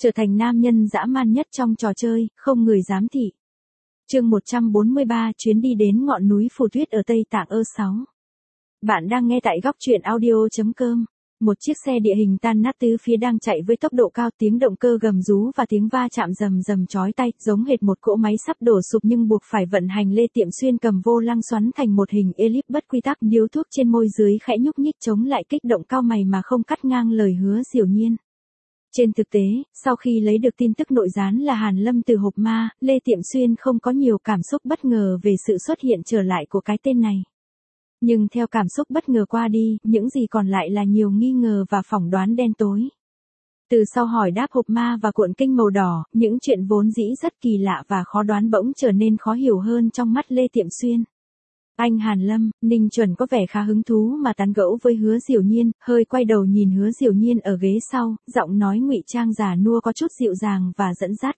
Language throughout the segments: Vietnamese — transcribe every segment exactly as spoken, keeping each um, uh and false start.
Trở thành nam nhân dã man nhất trong trò chơi, không người dám thị. Chương một trăm bốn mươi ba chuyến đi đến ngọn núi phù tuyết ở Tây Tạng ơ sáu. Bạn đang nghe tại góc truyện audio chấm com. Một chiếc xe địa hình tan nát tứ phía đang chạy với tốc độ cao, tiếng động cơ gầm rú và tiếng va chạm rầm rầm chói tai, giống hệt một cỗ máy sắp đổ sụp nhưng buộc phải vận hành. Lê Tiệm Xuyên cầm vô lăng xoắn thành một hình elip bất quy tắc, điếu thuốc trên môi dưới khẽ nhúc nhích chống lại kích động cao mày mà không cắt ngang lời Hứa Diểu Nhiên. Trên thực tế, sau khi lấy được tin tức nội gián là Hàn Lâm từ hộp ma, Lê Tiệm Xuyên không có nhiều cảm xúc bất ngờ về sự xuất hiện trở lại của cái tên này. Nhưng theo cảm xúc bất ngờ qua đi, những gì còn lại là nhiều nghi ngờ và phỏng đoán đen tối. Từ sau hỏi đáp hộp ma và cuộn kinh màu đỏ, những chuyện vốn dĩ rất kỳ lạ và khó đoán bỗng trở nên khó hiểu hơn trong mắt Lê Tiệm Xuyên. Anh Hàn Lâm, Ninh Chuẩn có vẻ khá hứng thú mà tán gẫu với Hứa Diểu Nhiên, hơi quay đầu nhìn Hứa Diểu Nhiên ở ghế sau, giọng nói ngụy trang già nua có chút dịu dàng và dẫn dắt.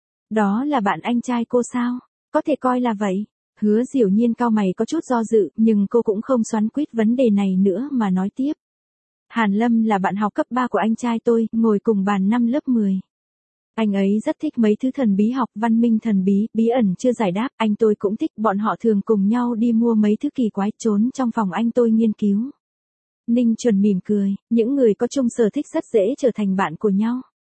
Đó là bạn anh trai cô sao? Có thể coi là vậy. Hứa Diểu Nhiên cau mày có chút do dự, nhưng cô cũng không xoắn xuýt vấn đề này nữa mà nói tiếp. Hàn Lâm là bạn học cấp ba của anh trai tôi, ngồi cùng bàn năm lớp mười. Anh ấy rất thích mấy thứ thần bí học, văn minh thần bí, bí ẩn chưa giải đáp, anh tôi cũng thích, bọn họ thường cùng nhau đi mua mấy thứ kỳ quái, trốn trong phòng anh tôi nghiên cứu. Ninh Chuẩn mỉm cười, những người có chung sở thích rất dễ trở thành bạn của nhau.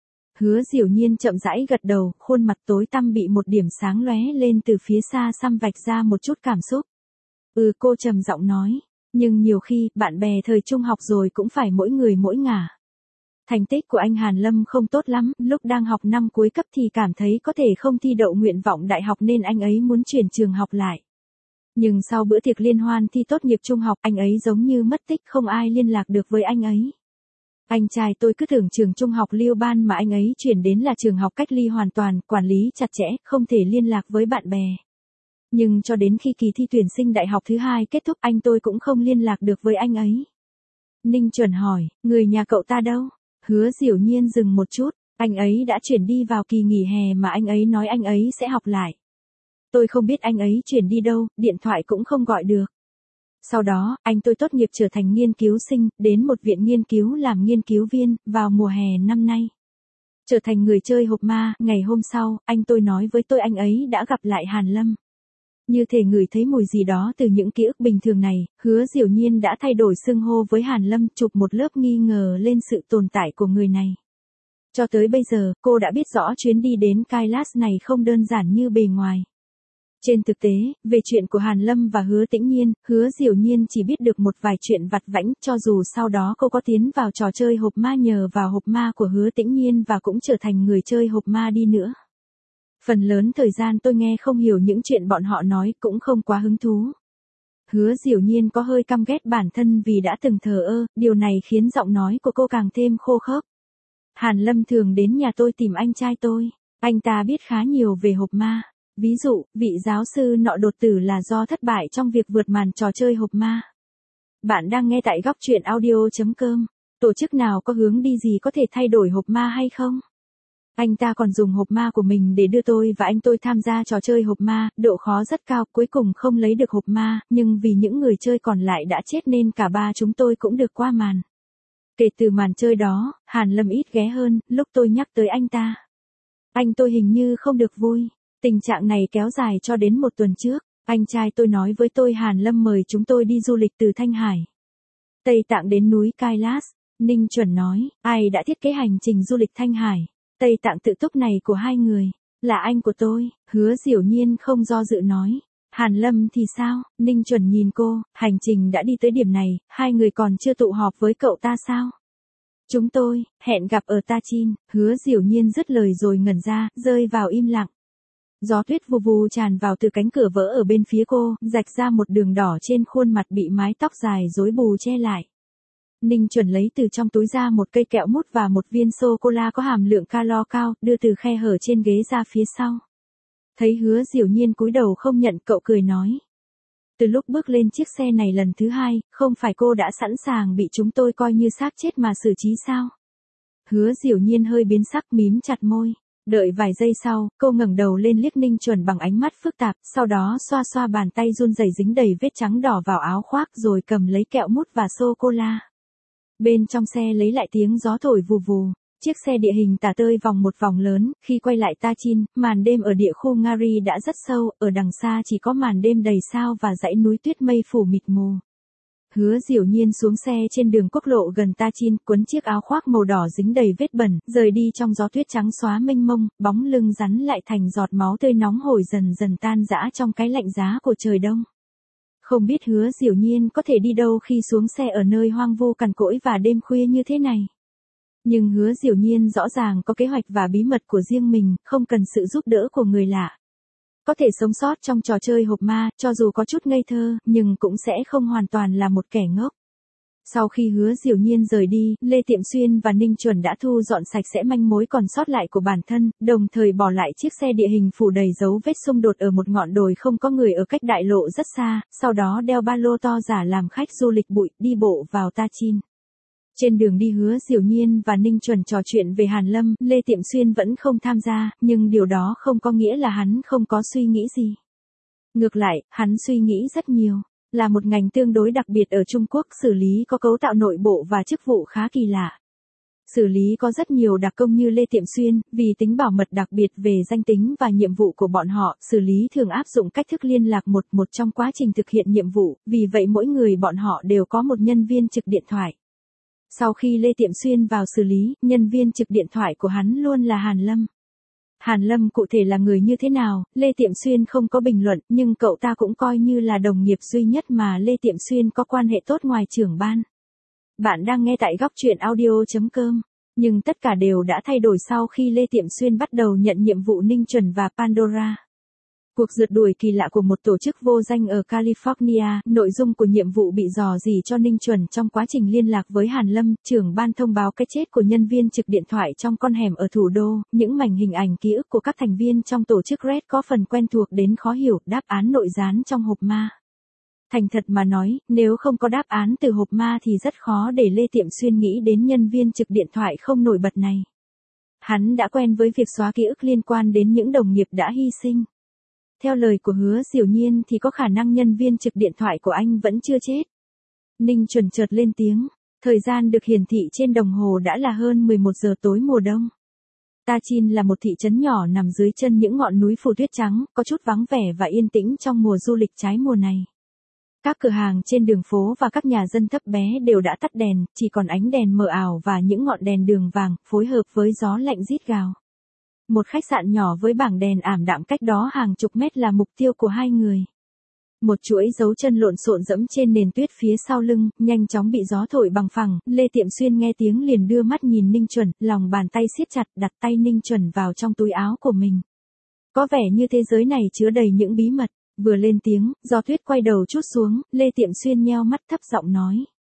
Hứa Diểu Nhiên chậm rãi gật đầu, khuôn mặt tối tăm bị một điểm sáng lóe lên từ phía xa xăm vạch ra một chút cảm xúc. Ừ, cô trầm giọng nói, nhưng nhiều khi, bạn bè thời trung học rồi cũng phải mỗi người mỗi ngả. Thành tích của anh Hàn Lâm không tốt lắm, lúc đang học năm cuối cấp thì cảm thấy có thể không thi đậu nguyện vọng đại học nên anh ấy muốn chuyển trường học lại. Nhưng sau bữa tiệc liên hoan thi tốt nghiệp trung học, anh ấy giống như mất tích, không ai liên lạc được với anh ấy. Anh trai tôi cứ tưởng trường trung học Liêu Ban mà anh ấy chuyển đến là trường học cách ly hoàn toàn, quản lý chặt chẽ, không thể liên lạc với bạn bè. Nhưng cho đến khi kỳ thi tuyển sinh đại học thứ hai kết thúc, anh tôi cũng không liên lạc được với anh ấy. Ninh Chuẩn hỏi, người nhà cậu ta đâu? Hứa Diểu Nhiên dừng một chút, anh ấy đã chuyển đi vào kỳ nghỉ hè mà anh ấy nói anh ấy sẽ học lại. Tôi không biết anh ấy chuyển đi đâu, điện thoại cũng không gọi được. Sau đó, anh tôi tốt nghiệp trở thành nghiên cứu sinh, đến một viện nghiên cứu làm nghiên cứu viên, vào mùa hè năm nay. Trở thành người chơi hộp ma, ngày hôm sau, anh tôi nói với tôi anh ấy đã gặp lại Hàn Lâm. Như thể ngửi thấy mùi gì đó từ những ký ức bình thường này, Hứa Diểu Nhiên đã thay đổi xưng hô với Hàn Lâm, chụp một lớp nghi ngờ lên sự tồn tại của người này. Cho tới bây giờ, cô đã biết rõ chuyến đi đến Kailash này không đơn giản như bề ngoài. Trên thực tế, về chuyện của Hàn Lâm và Hứa Tĩnh Nhiên, Hứa Diểu Nhiên chỉ biết được một vài chuyện vặt vãnh, cho dù sau đó cô có tiến vào trò chơi hộp ma nhờ vào hộp ma của Hứa Tĩnh Nhiên và cũng trở thành người chơi hộp ma đi nữa. Phần lớn thời gian tôi nghe không hiểu những chuyện bọn họ nói, cũng không quá hứng thú. Hứa Diểu Nhiên có hơi căm ghét bản thân vì đã từng thờ ơ, điều này khiến giọng nói của cô càng thêm khô khốc. Hàn Lâm thường đến nhà tôi tìm anh trai tôi, anh ta biết khá nhiều về hộp ma. Ví dụ, vị giáo sư nọ đột tử là do thất bại trong việc vượt màn trò chơi hộp ma. Bạn đang nghe tại góc truyện audio chấm com. Tổ chức nào có hướng đi gì có thể thay đổi hộp ma hay không? Anh ta còn dùng hộp ma của mình để đưa tôi và anh tôi tham gia trò chơi hộp ma, độ khó rất cao, cuối cùng không lấy được hộp ma, nhưng vì những người chơi còn lại đã chết nên cả ba chúng tôi cũng được qua màn. Kể từ màn chơi đó, Hàn Lâm ít ghé hơn, lúc tôi nhắc tới anh ta. Anh tôi hình như không được vui. Tình trạng này kéo dài cho đến một tuần trước, anh trai tôi nói với tôi Hàn Lâm mời chúng tôi đi du lịch từ Thanh Hải, Tây Tạng đến núi Kailash. Ninh Chuẩn nói, ai đã thiết kế hành trình du lịch Thanh Hải, Tây Tạng tự túc này của hai người? Là anh của tôi. Hứa Diểu Nhiên không do dự nói. Hàn Lâm thì sao? Ninh Chuẩn nhìn cô, hành trình đã đi tới điểm này, hai người còn chưa tụ họp với cậu ta sao? Chúng tôi, hẹn gặp ở Tachin. Hứa Diểu Nhiên dứt lời rồi ngẩn ra, rơi vào im lặng. Gió tuyết vù vù tràn vào từ cánh cửa vỡ ở bên phía cô, rạch ra một đường đỏ trên khuôn mặt bị mái tóc dài rối bù che lại. Ninh Chuẩn lấy từ trong túi ra một cây kẹo mút và một viên sô-cô-la có hàm lượng calo cao, đưa từ khe hở trên ghế ra phía sau. Thấy Hứa Diểu Nhiên cúi đầu không nhận, cậu cười nói. Từ lúc bước lên chiếc xe này lần thứ hai, không phải cô đã sẵn sàng bị chúng tôi coi như xác chết mà xử trí sao? Hứa Diểu Nhiên hơi biến sắc, mím chặt môi. Đợi vài giây sau, cô ngẩng đầu lên liếc Ninh Chuẩn bằng ánh mắt phức tạp, sau đó xoa xoa bàn tay run rẩy dính đầy vết trắng đỏ vào áo khoác rồi cầm lấy kẹo mút và sô-cô-la. Bên trong xe lấy lại tiếng gió thổi vù vù. Chiếc xe địa hình tả tơi vòng một vòng lớn, khi quay lại Tachin, màn đêm ở địa khu Ngari đã rất sâu, ở đằng xa chỉ có màn đêm đầy sao và dãy núi tuyết mây phủ mịt mù. Hứa Diểu Nhiên xuống xe trên đường quốc lộ gần Tachin, quấn chiếc áo khoác màu đỏ dính đầy vết bẩn, rời đi trong gió tuyết trắng xóa mênh mông, bóng lưng rắn lại thành giọt máu tươi nóng hổi dần dần tan rã trong cái lạnh giá của trời đông. Không biết Hứa Diểu Nhiên có thể đi đâu khi xuống xe ở nơi hoang vu cằn cỗi và đêm khuya như thế này. Nhưng Hứa Diểu Nhiên rõ ràng có kế hoạch và bí mật của riêng mình, không cần sự giúp đỡ của người lạ. Có thể sống sót trong trò chơi hộp ma, cho dù có chút ngây thơ, nhưng cũng sẽ không hoàn toàn là một kẻ ngốc. Sau khi Hứa Diểu Nhiên rời đi, Lê Tiệm Xuyên và Ninh Chuẩn đã thu dọn sạch sẽ manh mối còn sót lại của bản thân, đồng thời bỏ lại chiếc xe địa hình phủ đầy dấu vết xung đột ở một ngọn đồi không có người ở cách đại lộ rất xa, sau đó đeo ba lô to giả làm khách du lịch bụi, đi bộ vào Tachin. Trên đường đi Hứa Diểu Nhiên và Ninh Chuẩn trò chuyện về Hàn Lâm, Lê Tiệm Xuyên vẫn không tham gia, nhưng điều đó không có nghĩa là hắn không có suy nghĩ gì. Ngược lại, hắn suy nghĩ rất nhiều. Là một ngành tương đối đặc biệt ở Trung Quốc, xử lý có cấu tạo nội bộ và chức vụ khá kỳ lạ. Xử lý có rất nhiều đặc công như Lê Tiệm Xuyên, vì tính bảo mật đặc biệt về danh tính và nhiệm vụ của bọn họ, xử lý thường áp dụng cách thức liên lạc một một trong quá trình thực hiện nhiệm vụ, vì vậy mỗi người bọn họ đều có một nhân viên trực điện thoại. Sau khi Lê Tiệm Xuyên vào xử lý, nhân viên trực điện thoại của hắn luôn là Hàn Lâm. Hàn Lâm cụ thể là người như thế nào, Lê Tiệm Xuyên không có bình luận, nhưng cậu ta cũng coi như là đồng nghiệp duy nhất mà Lê Tiệm Xuyên có quan hệ tốt ngoài trưởng ban. Bạn đang nghe tại góc truyện audio chấm com. Nhưng tất cả đều đã thay đổi sau khi Lê Tiệm Xuyên bắt đầu nhận nhiệm vụ Ninh Chuẩn và Pandora. Cuộc rượt đuổi kỳ lạ của một tổ chức vô danh ở California, nội dung của nhiệm vụ bị dò dỉ cho Ninh Chuẩn trong quá trình liên lạc với Hàn Lâm, trưởng ban thông báo cái chết của nhân viên trực điện thoại trong con hẻm ở thủ đô, những mảnh hình ảnh ký ức của các thành viên trong tổ chức Red có phần quen thuộc đến khó hiểu, đáp án nội gián trong hộp ma. Thành thật mà nói, nếu không có đáp án từ hộp ma thì rất khó để Lê Tiệm Xuyên nghĩ đến nhân viên trực điện thoại không nổi bật này. Hắn đã quen với việc xóa ký ức liên quan đến những đồng nghiệp đã hy sinh. Theo lời của Hứa Diểu Nhiên thì có khả năng nhân viên trực điện thoại của anh vẫn chưa chết. Ninh Chuẩn chợt lên tiếng, thời gian được hiển thị trên đồng hồ đã là hơn mười một giờ tối mùa đông. Tachin là một thị trấn nhỏ nằm dưới chân những ngọn núi phủ tuyết trắng, có chút vắng vẻ và yên tĩnh trong mùa du lịch trái mùa này. Các cửa hàng trên đường phố và các nhà dân thấp bé đều đã tắt đèn, chỉ còn ánh đèn mờ ảo và những ngọn đèn đường vàng, phối hợp với gió lạnh rít gào. Một khách sạn nhỏ với bảng đèn ảm đạm cách đó hàng chục mét là mục tiêu của hai người. Một chuỗi dấu chân lộn xộn dẫm trên nền tuyết phía sau lưng, nhanh chóng bị gió thổi bằng phẳng, Lê Tiệm Xuyên nghe tiếng liền đưa mắt nhìn Ninh Chuẩn, lòng bàn tay siết chặt đặt tay Ninh Chuẩn vào trong túi áo của mình. Có vẻ như thế giới này chứa đầy những bí mật, vừa lên tiếng, gió tuyết quay đầu chút xuống, Lê Tiệm Xuyên nheo mắt thấp giọng nói.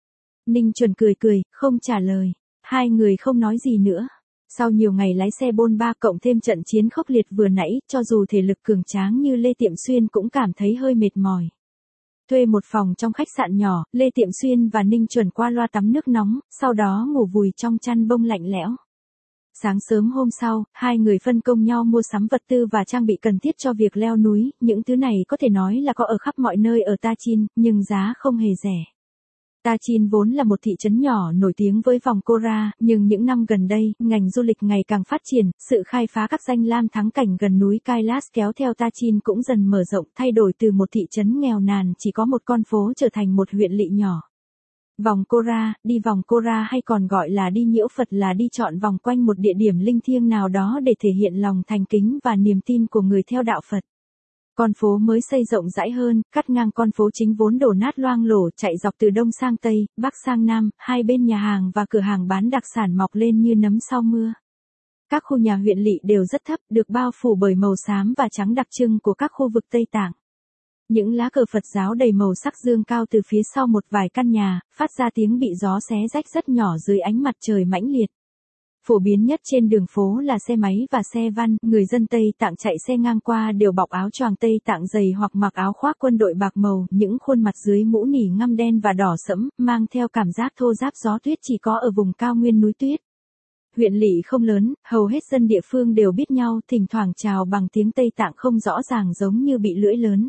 Ninh Chuẩn cười cười, không trả lời, hai người không nói gì nữa. Sau nhiều ngày lái xe bôn ba cộng thêm trận chiến khốc liệt vừa nãy, cho dù thể lực cường tráng như Lê Tiệm Xuyên cũng cảm thấy hơi mệt mỏi. Thuê một phòng trong khách sạn nhỏ, Lê Tiệm Xuyên và Ninh Chuẩn qua loa tắm nước nóng, sau đó ngủ vùi trong chăn bông lạnh lẽo. Sáng sớm hôm sau, hai người phân công nhau mua sắm vật tư và trang bị cần thiết cho việc leo núi, những thứ này có thể nói là có ở khắp mọi nơi ở Tachin, nhưng giá không hề rẻ. Tachin vốn là một thị trấn nhỏ nổi tiếng với vòng Kora, nhưng những năm gần đây, ngành du lịch ngày càng phát triển, sự khai phá các danh lam thắng cảnh gần núi Kailas kéo theo Tachin cũng dần mở rộng, thay đổi từ một thị trấn nghèo nàn chỉ có một con phố trở thành một huyện lỵ nhỏ. Vòng Kora, đi vòng Kora hay còn gọi là đi nhiễu Phật là đi chọn vòng quanh một địa điểm linh thiêng nào đó để thể hiện lòng thành kính và niềm tin của người theo đạo Phật. Con phố mới xây rộng rãi hơn, cắt ngang con phố chính vốn đổ nát loang lổ chạy dọc từ đông sang tây, bắc sang nam, hai bên nhà hàng và cửa hàng bán đặc sản mọc lên như nấm sau mưa. Các khu nhà huyện lỵ đều rất thấp, được bao phủ bởi màu xám và trắng đặc trưng của các khu vực Tây Tạng. Những lá cờ Phật giáo đầy màu sắc dương cao từ phía sau một vài căn nhà, phát ra tiếng bị gió xé rách rất nhỏ dưới ánh mặt trời mãnh liệt. Phổ biến nhất trên đường phố là xe máy và xe van, người dân Tây Tạng chạy xe ngang qua đều bọc áo choàng Tây Tạng dày hoặc mặc áo khoác quân đội bạc màu, những khuôn mặt dưới mũ nỉ ngăm đen và đỏ sẫm, mang theo cảm giác thô ráp gió tuyết chỉ có ở vùng cao nguyên núi tuyết. Huyện lỵ không lớn, hầu hết dân địa phương đều biết nhau, thỉnh thoảng chào bằng tiếng Tây Tạng không rõ ràng giống như bị lưỡi lớn.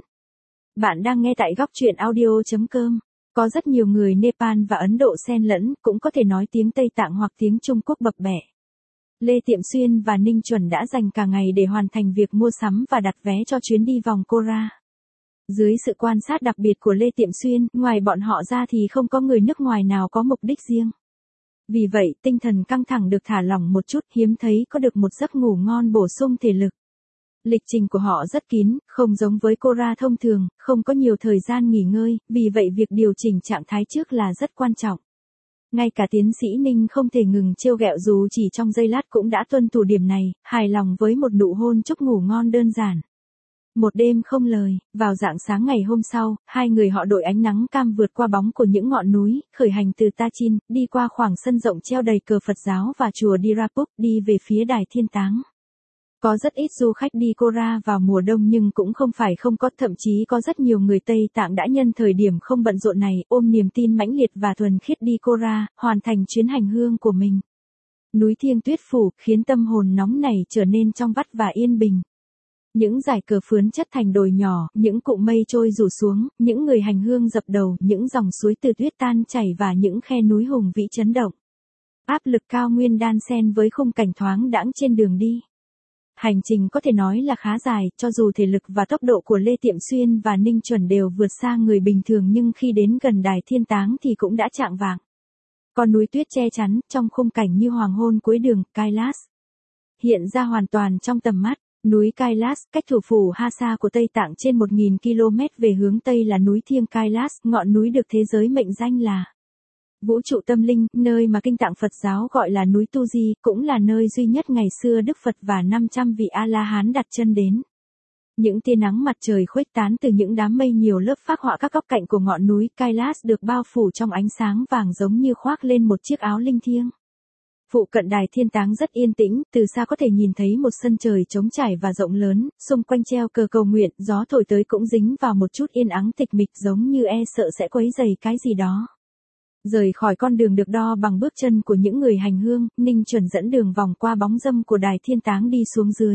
Bạn đang nghe tại góc truyện audio chấm com. Có rất nhiều người Nepal và Ấn Độ xen lẫn, cũng có thể nói tiếng Tây Tạng hoặc tiếng Trung Quốc bập bẹ. Lê Tiệm Xuyên và Ninh Chuẩn đã dành cả ngày để hoàn thành việc mua sắm và đặt vé cho chuyến đi vòng Cora. Dưới sự quan sát đặc biệt của Lê Tiệm Xuyên, ngoài bọn họ ra thì không có người nước ngoài nào có mục đích riêng. Vì vậy, tinh thần căng thẳng được thả lỏng một chút, hiếm thấy có được một giấc ngủ ngon bổ sung thể lực. Lịch trình của họ rất kín, không giống với Cora thông thường, không có nhiều thời gian nghỉ ngơi, vì vậy việc điều chỉnh trạng thái trước là rất quan trọng. Ngay cả tiến sĩ Ninh không thể ngừng trêu ghẹo dù chỉ trong giây lát cũng đã tuân thủ điểm này, hài lòng với một nụ hôn chúc ngủ ngon đơn giản. Một đêm không lời, vào rạng sáng ngày hôm sau, hai người họ đội ánh nắng cam vượt qua bóng của những ngọn núi, khởi hành từ Tachin, đi qua khoảng sân rộng treo đầy cờ Phật giáo và chùa Dirapuk, đi về phía đài Thiên Táng. Có rất ít du khách đi Cora vào mùa đông nhưng cũng không phải không có, thậm chí có rất nhiều người Tây Tạng đã nhân thời điểm không bận rộn này, ôm niềm tin mãnh liệt và thuần khiết đi Cora, hoàn thành chuyến hành hương của mình. Núi thiêng tuyết phủ, khiến tâm hồn nóng nảy trở nên trong vắt và yên bình. Những dải cờ phướn chất thành đồi nhỏ, những cụm mây trôi rủ xuống, những người hành hương dập đầu, những dòng suối từ tuyết tan chảy và những khe núi hùng vĩ chấn động. Áp lực cao nguyên đan xen với khung cảnh thoáng đãng trên đường đi. Hành trình có thể nói là khá dài, cho dù thể lực và tốc độ của Lê Tiệm Xuyên và Ninh Chuẩn đều vượt xa người bình thường nhưng khi đến gần đài Thiên Táng thì cũng đã chạng vạng. Con núi tuyết che chắn, trong khung cảnh như hoàng hôn cuối đường, Kailas hiện ra hoàn toàn trong tầm mắt. Núi Kailas, cách thủ phủ Hasa của Tây Tạng trên một nghìn ki lô mét về hướng Tây là núi thiêng Kailas, ngọn núi được thế giới mệnh danh là vũ trụ tâm linh, nơi mà kinh tạng Phật giáo gọi là núi Tu Di, cũng là nơi duy nhất ngày xưa Đức Phật và năm trăm vị A-la-hán đặt chân đến. Những tia nắng mặt trời khuếch tán từ những đám mây nhiều lớp phác họa các góc cạnh của ngọn núi Kailas được bao phủ trong ánh sáng vàng giống như khoác lên một chiếc áo linh thiêng. Phụ cận đài Thiên Táng rất yên tĩnh, từ xa có thể nhìn thấy một sân trời trống trải và rộng lớn, xung quanh treo cờ cầu nguyện, gió thổi tới cũng dính vào một chút yên ắng tịch mịch giống như e sợ sẽ quấy rầy cái gì đó. Rời khỏi con đường được đo bằng bước chân của những người hành hương, Ninh Chuẩn dẫn đường vòng qua bóng râm của đài Thiên Táng đi xuống dưới.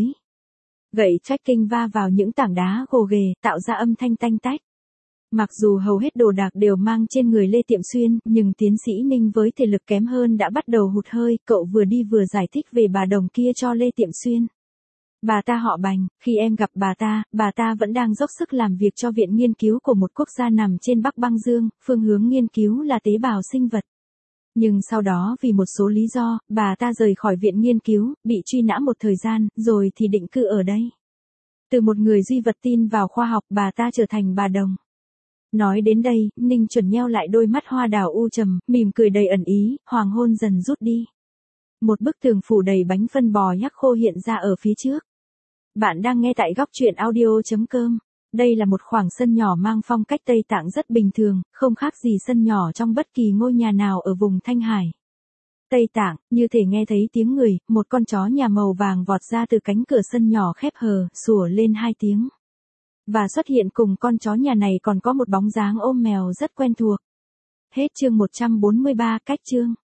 Gậy trekking va vào những tảng đá gồ ghề, tạo ra âm thanh tanh tách. Mặc dù hầu hết đồ đạc đều mang trên người Lê Tiệm Xuyên, nhưng tiến sĩ Ninh với thể lực kém hơn đã bắt đầu hụt hơi, cậu vừa đi vừa giải thích về bà đồng kia cho Lê Tiệm Xuyên. Bà ta họ Bành, khi em gặp bà ta, bà ta vẫn đang dốc sức làm việc cho viện nghiên cứu của một quốc gia nằm trên Bắc Băng Dương, phương hướng nghiên cứu là tế bào sinh vật. Nhưng sau đó vì một số lý do, bà ta rời khỏi viện nghiên cứu, bị truy nã một thời gian, rồi thì định cư ở đây. Từ một người duy vật tin vào khoa học, bà ta trở thành bà đồng. Nói đến đây, Ninh Chuẩn nheo lại đôi mắt hoa đào u trầm, mỉm cười đầy ẩn ý, hoàng hôn dần rút đi. Một bức tường phủ đầy bánh phân bò nhắc khô hiện ra ở phía trước. Bạn đang nghe tại góc truyện audio chấm com. Đây là một khoảng sân nhỏ mang phong cách Tây Tạng rất bình thường, không khác gì sân nhỏ trong bất kỳ ngôi nhà nào ở vùng Thanh Hải. Tây Tạng, như thể nghe thấy tiếng người, một con chó nhà màu vàng vọt ra từ cánh cửa sân nhỏ khép hờ, sủa lên hai tiếng. Và xuất hiện cùng con chó nhà này còn có một bóng dáng ôm mèo rất quen thuộc. Hết chương một trăm bốn mươi ba, cách chương.